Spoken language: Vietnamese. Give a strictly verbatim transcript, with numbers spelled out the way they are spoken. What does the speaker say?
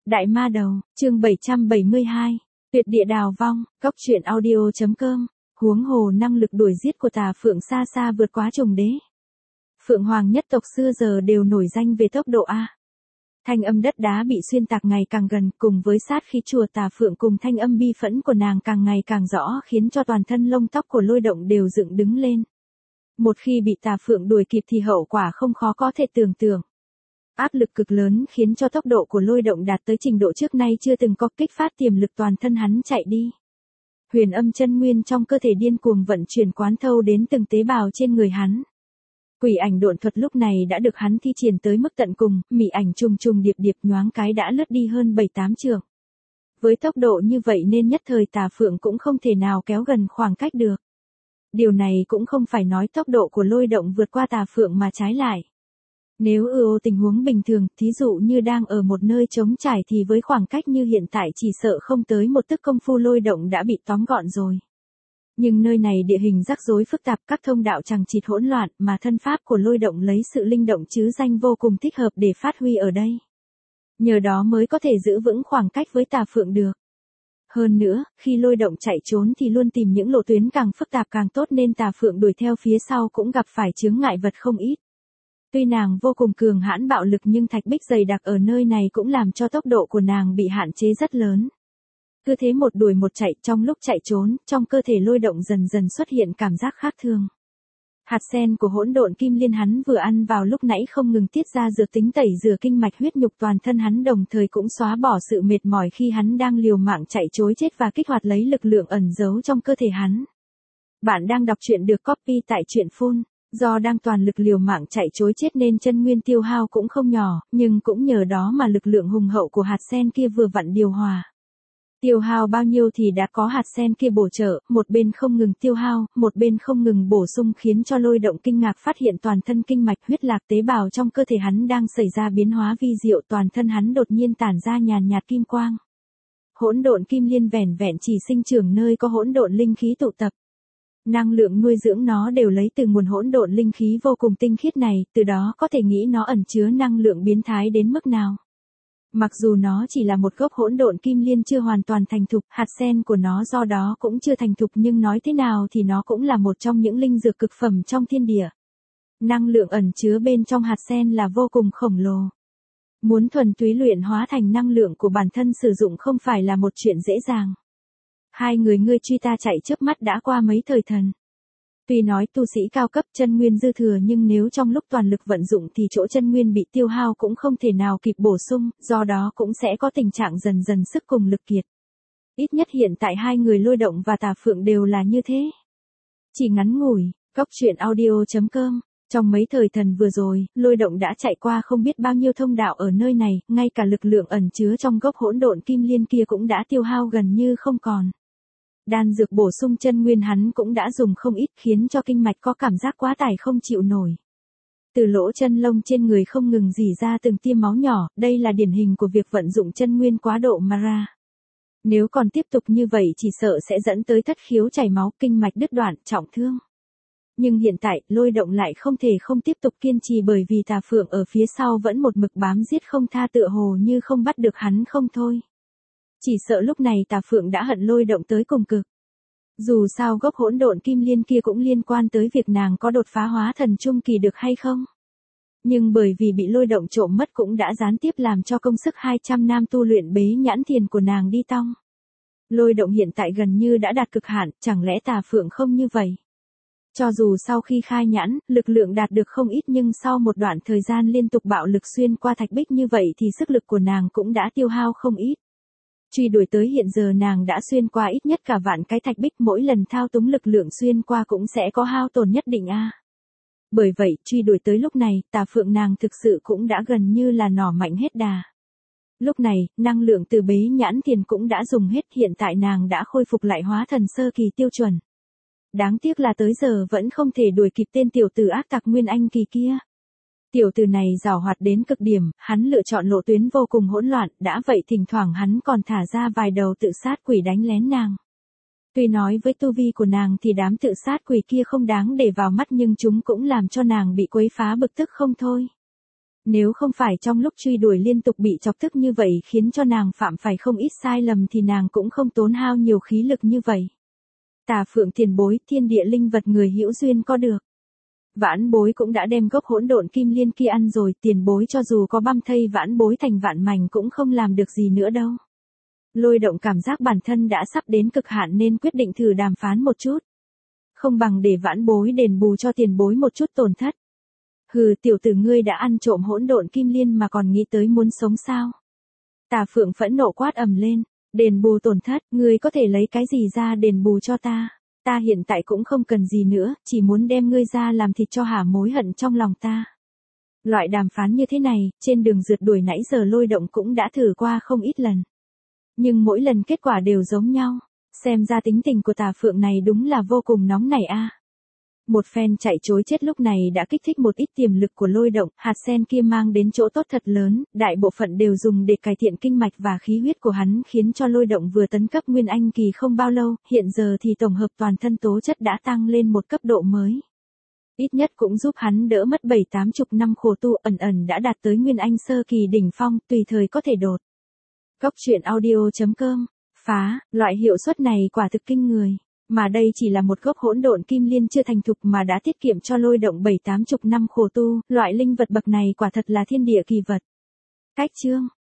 Đại ma đầu, chương bảy trăm bảy mươi hai, tuyệt địa đào vong, góc truyện audio.com, huống hồ năng lực đuổi giết của Tà Phượng xa xa vượt quá Trùng Đế. Phượng Hoàng nhất tộc xưa giờ đều nổi danh về tốc độ A. Thanh âm đất đá bị xuyên tạc ngày càng gần, cùng với sát khí chùa Tà Phượng cùng thanh âm bi phẫn của nàng càng ngày càng rõ, khiến cho toàn thân lông tóc của Lôi Động đều dựng đứng lên. Một khi bị Tà Phượng đuổi kịp thì hậu quả không khó có thể tưởng tượng. Áp lực cực lớn khiến cho tốc độ của Lôi Động đạt tới trình độ trước nay chưa từng có, kích phát tiềm lực toàn thân hắn chạy đi. Huyền âm chân nguyên trong cơ thể điên cuồng vận chuyển quán thâu đến từng tế bào trên người hắn. Quỷ ảnh độn thuật lúc này đã được hắn thi triển tới mức tận cùng, mị ảnh trùng trùng điệp điệp nhoáng cái đã lướt đi hơn bảy tám trượng. Với tốc độ như vậy nên nhất thời Tà Phượng cũng không thể nào kéo gần khoảng cách được. Điều này cũng không phải nói tốc độ của Lôi Động vượt qua Tà Phượng mà trái lại. Nếu ưu tình huống bình thường, thí dụ như đang ở một nơi trống trải thì với khoảng cách như hiện tại chỉ sợ không tới một tức công phu Lôi Động đã bị tóm gọn rồi. Nhưng nơi này địa hình rắc rối phức tạp, các thông đạo chằng chịt hỗn loạn, mà thân pháp của Lôi Động lấy sự linh động chứ danh vô cùng thích hợp để phát huy ở đây. Nhờ đó mới có thể giữ vững khoảng cách với Tà Phượng được. Hơn nữa, khi Lôi Động chạy trốn thì luôn tìm những lộ tuyến càng phức tạp càng tốt nên Tà Phượng đuổi theo phía sau cũng gặp phải chướng ngại vật không ít. Tuy nàng vô cùng cường hãn bạo lực nhưng thạch bích dày đặc ở nơi này cũng làm cho tốc độ của nàng bị hạn chế rất lớn. Cứ thế một đuổi một chạy, trong lúc chạy trốn, trong cơ thể Lôi Động dần dần xuất hiện cảm giác khác thường. Hạt sen của hỗn độn kim liên hắn vừa ăn vào lúc nãy không ngừng tiết ra dược tính tẩy rửa kinh mạch huyết nhục toàn thân hắn, đồng thời cũng xóa bỏ sự mệt mỏi khi hắn đang liều mạng chạy trối chết và kích hoạt lấy lực lượng ẩn giấu trong cơ thể hắn. Bạn đang đọc truyện được copy tại truyện phun. Do đang toàn lực liều mạng chạy trối chết nên chân nguyên tiêu hao cũng không nhỏ, nhưng cũng nhờ đó mà lực lượng hùng hậu của hạt sen kia vừa vặn điều hòa. Tiêu hao bao nhiêu thì đã có hạt sen kia bổ trợ, một bên không ngừng tiêu hao, một bên không ngừng bổ sung, khiến cho Lôi Động kinh ngạc phát hiện toàn thân kinh mạch huyết lạc tế bào trong cơ thể hắn đang xảy ra biến hóa vi diệu, toàn thân hắn đột nhiên tản ra nhàn nhạt kim quang. Hỗn độn kim liên vẻn vẹn chỉ sinh trưởng nơi có hỗn độn linh khí tụ tập. Năng lượng nuôi dưỡng nó đều lấy từ nguồn hỗn độn linh khí vô cùng tinh khiết này, từ đó có thể nghĩ nó ẩn chứa năng lượng biến thái đến mức nào. Mặc dù nó chỉ là một gốc hỗn độn kim liên chưa hoàn toàn thành thục, hạt sen của nó do đó cũng chưa thành thục, nhưng nói thế nào thì nó cũng là một trong những linh dược cực phẩm trong thiên địa. Năng lượng ẩn chứa bên trong hạt sen là vô cùng khổng lồ. Muốn thuần túy luyện hóa thành năng lượng của bản thân sử dụng không phải là một chuyện dễ dàng. Hai người ngươi truy ta chạy chớp mắt đã qua mấy thời thần. Tuy nói tu sĩ cao cấp chân nguyên dư thừa nhưng nếu trong lúc toàn lực vận dụng thì chỗ chân nguyên bị tiêu hao cũng không thể nào kịp bổ sung, do đó cũng sẽ có tình trạng dần dần sức cùng lực kiệt. Ít nhất hiện tại hai người Lôi Động và Tà Phượng đều là như thế. Chỉ ngắn ngủi, góc truyện audio.com. Trong mấy thời thần vừa rồi, Lôi Động đã chạy qua không biết bao nhiêu thông đạo ở nơi này, ngay cả lực lượng ẩn chứa trong gốc hỗn độn kim liên kia cũng đã tiêu hao gần như không còn. Đan dược bổ sung chân nguyên hắn cũng đã dùng không ít, khiến cho kinh mạch có cảm giác quá tải không chịu nổi. Từ lỗ chân lông trên người không ngừng rỉ ra từng tia máu nhỏ, đây là điển hình của việc vận dụng chân nguyên quá độ mà ra. Nếu còn tiếp tục như vậy chỉ sợ sẽ dẫn tới thất khiếu chảy máu, kinh mạch đứt đoạn, trọng thương. Nhưng hiện tại, Lôi Động lại không thể không tiếp tục kiên trì bởi vì Tà Phượng ở phía sau vẫn một mực bám giết không tha, tựa hồ như không bắt được hắn không thôi. Chỉ sợ lúc này Tà Phượng đã hận Lôi Động tới cùng cực. Dù sao gốc hỗn độn kim liên kia cũng liên quan tới việc nàng có đột phá hóa thần trung kỳ được hay không. Nhưng bởi vì bị Lôi Động trộm mất cũng đã gián tiếp làm cho công sức hai trăm năm tu luyện bế nhãn thiền của nàng đi tong. Lôi Động hiện tại gần như đã đạt cực hạn, chẳng lẽ Tà Phượng không như vậy? Cho dù sau khi khai nhãn, lực lượng đạt được không ít nhưng sau một đoạn thời gian liên tục bạo lực xuyên qua thạch bích như vậy thì sức lực của nàng cũng đã tiêu hao không ít. Truy đuổi tới hiện giờ nàng đã xuyên qua ít nhất cả vạn cái thạch bích, mỗi lần thao túng lực lượng xuyên qua cũng sẽ có hao tổn nhất định a. Bởi vậy, truy đuổi tới lúc này, Tà Phượng nàng thực sự cũng đã gần như là nỏ mạnh hết đà. Lúc này, năng lượng từ bế nhãn thiền cũng đã dùng hết, hiện tại nàng đã khôi phục lại hóa thần sơ kỳ tiêu chuẩn. Đáng tiếc là tới giờ vẫn không thể đuổi kịp tên tiểu tử ác tặc Nguyên Anh kỳ kia. Tiểu tử này giàu hoạt đến cực điểm, hắn lựa chọn lộ tuyến vô cùng hỗn loạn, đã vậy thỉnh thoảng hắn còn thả ra vài đầu tự sát quỷ đánh lén nàng. Tuy nói với tu vi của nàng thì đám tự sát quỷ kia không đáng để vào mắt nhưng chúng cũng làm cho nàng bị quấy phá bực tức không thôi. Nếu không phải trong lúc truy đuổi liên tục bị chọc tức như vậy khiến cho nàng phạm phải không ít sai lầm thì nàng cũng không tốn hao nhiều khí lực như vậy. Tà Phượng tiền bối, thiên địa linh vật người hữu duyên có được. Vãn bối cũng đã đem gốc hỗn độn kim liên kia ăn rồi, tiền bối cho dù có băm thây vãn bối thành vạn mảnh cũng không làm được gì nữa đâu. Lôi Động cảm giác bản thân đã sắp đến cực hạn nên quyết định thử đàm phán một chút. Không bằng để vãn bối đền bù cho tiền bối một chút tổn thất. Hừ, tiểu tử ngươi đã ăn trộm hỗn độn kim liên mà còn nghĩ tới muốn sống sao? Tà Phượng phẫn nộ quát ầm lên, đền bù tổn thất, ngươi có thể lấy cái gì ra đền bù cho ta? Ta hiện tại cũng không cần gì nữa, chỉ muốn đem ngươi ra làm thịt cho hả mối hận trong lòng ta. Loại đàm phán như thế này, trên đường rượt đuổi nãy giờ Lôi Động cũng đã thử qua không ít lần. Nhưng mỗi lần kết quả đều giống nhau, xem ra tính tình của Tà Phượng này đúng là vô cùng nóng nảy a. Một phen chạy trối chết lúc này đã kích thích một ít tiềm lực của Lôi Động, hạt sen kia mang đến chỗ tốt thật lớn, đại bộ phận đều dùng để cải thiện kinh mạch và khí huyết của hắn khiến cho Lôi Động vừa tấn cấp Nguyên Anh kỳ không bao lâu, hiện giờ thì tổng hợp toàn thân tố chất đã tăng lên một cấp độ mới. Ít nhất cũng giúp hắn đỡ mất bảy tám chục năm khổ tu, ẩn ẩn đã đạt tới Nguyên Anh sơ kỳ đỉnh phong, tùy thời có thể đột. Góc truyện audio chấm com, phá, loại hiệu suất này quả thực kinh người. Mà đây chỉ là một gốc hỗn độn kim liên chưa thành thục mà đã tiết kiệm cho Lôi Động bảy tám chục năm khổ tu, loại linh vật bậc này quả thật là thiên địa kỳ vật. Cách chương